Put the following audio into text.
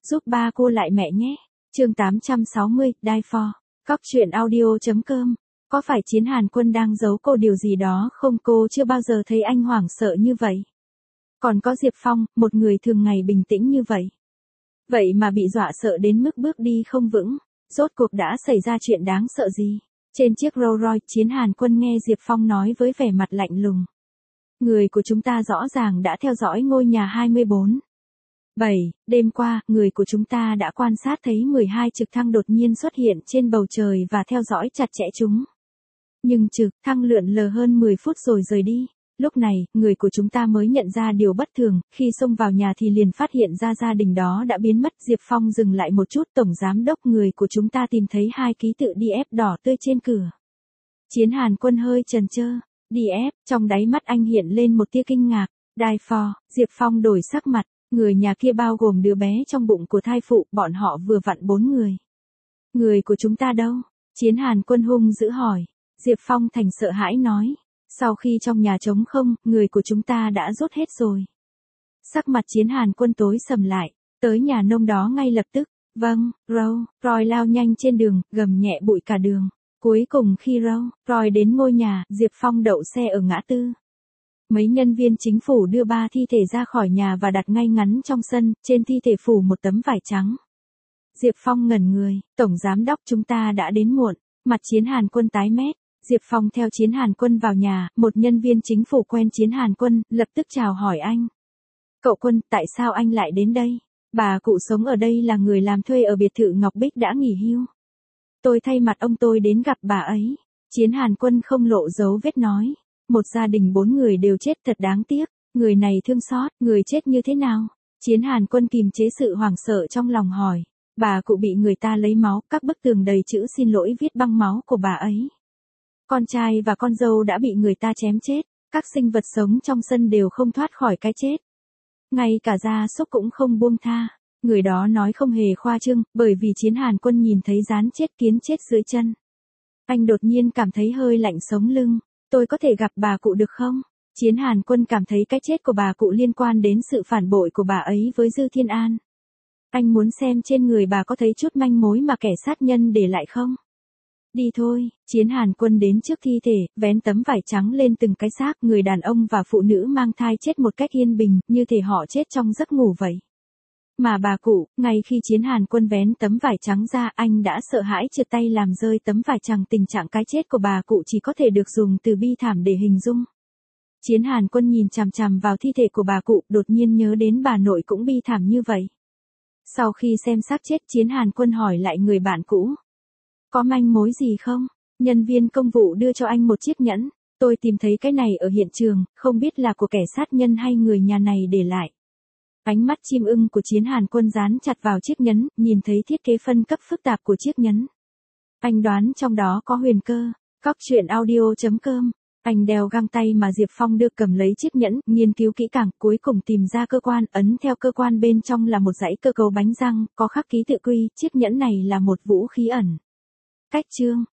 giúp ba cô lại mẹ nhé. Chương 860, Die for. Cóc truyện audio.com. Có phải Chiến Hàn Quân đang giấu cô điều gì đó không? Cô chưa bao giờ thấy anh hoảng sợ như vậy. Còn có Diệp Phong, một người thường ngày bình tĩnh như vậy. Vậy mà bị dọa sợ đến mức bước đi không vững. Rốt cuộc đã xảy ra chuyện đáng sợ gì? Trên chiếc Rolls Royce, Chiến Hàn Quân nghe Diệp Phong nói với vẻ mặt lạnh lùng. Người của chúng ta rõ ràng đã theo dõi ngôi nhà 24. 7, đêm qua, người của chúng ta đã quan sát thấy 12 trực thăng đột nhiên xuất hiện trên bầu trời và theo dõi chặt chẽ chúng. Nhưng trực thăng lượn lờ hơn 10 phút rồi rời đi. Lúc này, người của chúng ta mới nhận ra điều bất thường, khi xông vào nhà thì liền phát hiện ra gia đình đó đã biến mất. Diệp Phong dừng lại một chút. Tổng giám đốc, người của chúng ta tìm thấy 2 ký tự DF đỏ tươi trên cửa. Chiến Hàn Quân hơi chần chừ. DF, trong đáy mắt anh hiện lên một tia kinh ngạc. Die for. Diệp Phong đổi sắc mặt. Người nhà kia bao gồm đứa bé trong bụng của thai phụ, bọn họ vừa vặn 4 người. Người của chúng ta đâu? Chiến Hàn Quân hung dữ hỏi. Diệp Phong thành sợ hãi nói. Sau khi trong nhà trống không, người của chúng ta đã rút hết rồi. Sắc mặt Chiến Hàn Quân tối sầm lại. Tới nhà nông đó ngay lập tức. Vâng, Roy lao nhanh trên đường, gầm nhẹ bụi cả đường. Cuối cùng khi Roy đến ngôi nhà, Diệp Phong đậu xe ở ngã tư. Mấy nhân viên chính phủ đưa 3 thi thể ra khỏi nhà và đặt ngay ngắn trong sân, trên thi thể phủ một tấm vải trắng. Diệp Phong ngẩn người. Tổng giám đốc, chúng ta đã đến muộn. Mặt Chiến Hàn Quân tái mét. Diệp Phong theo Chiến Hàn Quân vào nhà, một nhân viên chính phủ quen Chiến Hàn Quân, lập tức chào hỏi anh. Cậu Quân, tại sao anh lại đến đây? Bà cụ sống ở đây là người làm thuê ở biệt thự Ngọc Bích đã nghỉ hưu. Tôi thay mặt ông tôi đến gặp bà ấy. Chiến Hàn Quân không lộ dấu vết nói. Một gia đình 4 người đều chết, thật đáng tiếc. Người này thương xót, người chết như thế nào? Chiến Hàn Quân kìm chế sự hoảng sợ trong lòng hỏi. Bà cụ bị người ta lấy máu, các bức tường đầy chữ xin lỗi viết băng máu của bà ấy. Con trai và con dâu đã bị người ta chém chết, các sinh vật sống trong sân đều không thoát khỏi cái chết. Ngay cả gia súc cũng không buông tha. Người đó nói không hề khoa trương, bởi vì Chiến Hàn Quân nhìn thấy rán chết kiến chết dưới chân. Anh đột nhiên cảm thấy hơi lạnh sống lưng. Tôi có thể gặp bà cụ được không? Chiến Hàn Quân cảm thấy cái chết của bà cụ liên quan đến sự phản bội của bà ấy với Dư Thiên An. Anh muốn xem trên người bà có thấy chút manh mối mà kẻ sát nhân để lại không? Đi thôi. Chiến Hàn Quân đến trước thi thể, vén tấm vải trắng lên từng cái xác. Người đàn ông và phụ nữ mang thai chết một cách yên bình, như thể họ chết trong giấc ngủ vậy. Mà bà cụ, ngay khi Chiến Hàn Quân vén tấm vải trắng ra, anh đã sợ hãi trượt tay làm rơi tấm vải trắng. Tình trạng cái chết của bà cụ chỉ có thể được dùng từ bi thảm để hình dung. Chiến Hàn Quân nhìn chằm chằm vào thi thể của bà cụ, đột nhiên nhớ đến bà nội cũng bi thảm như vậy. Sau khi xem xác chết, Chiến Hàn Quân hỏi lại người bạn cũ. Có manh mối gì không? Nhân viên công vụ đưa cho anh một chiếc nhẫn. Tôi tìm thấy cái này ở hiện trường, không biết là của kẻ sát nhân hay người nhà này để lại. Ánh mắt chim ưng của Chiến Hàn Quân dán chặt vào chiếc nhẫn, nhìn thấy thiết kế phân cấp phức tạp của chiếc nhẫn. Anh đoán trong đó có huyền cơ. Cóc truyện audio.com. Anh đeo găng tay mà Diệp Phong đưa, cầm lấy chiếc nhẫn, nghiên cứu kỹ càng, cuối cùng tìm ra cơ quan, ấn theo cơ quan bên trong là một dãy cơ cấu bánh răng, có khắc ký tự Quy. Chiếc nhẫn này là một vũ khí ẩn. Cách chương.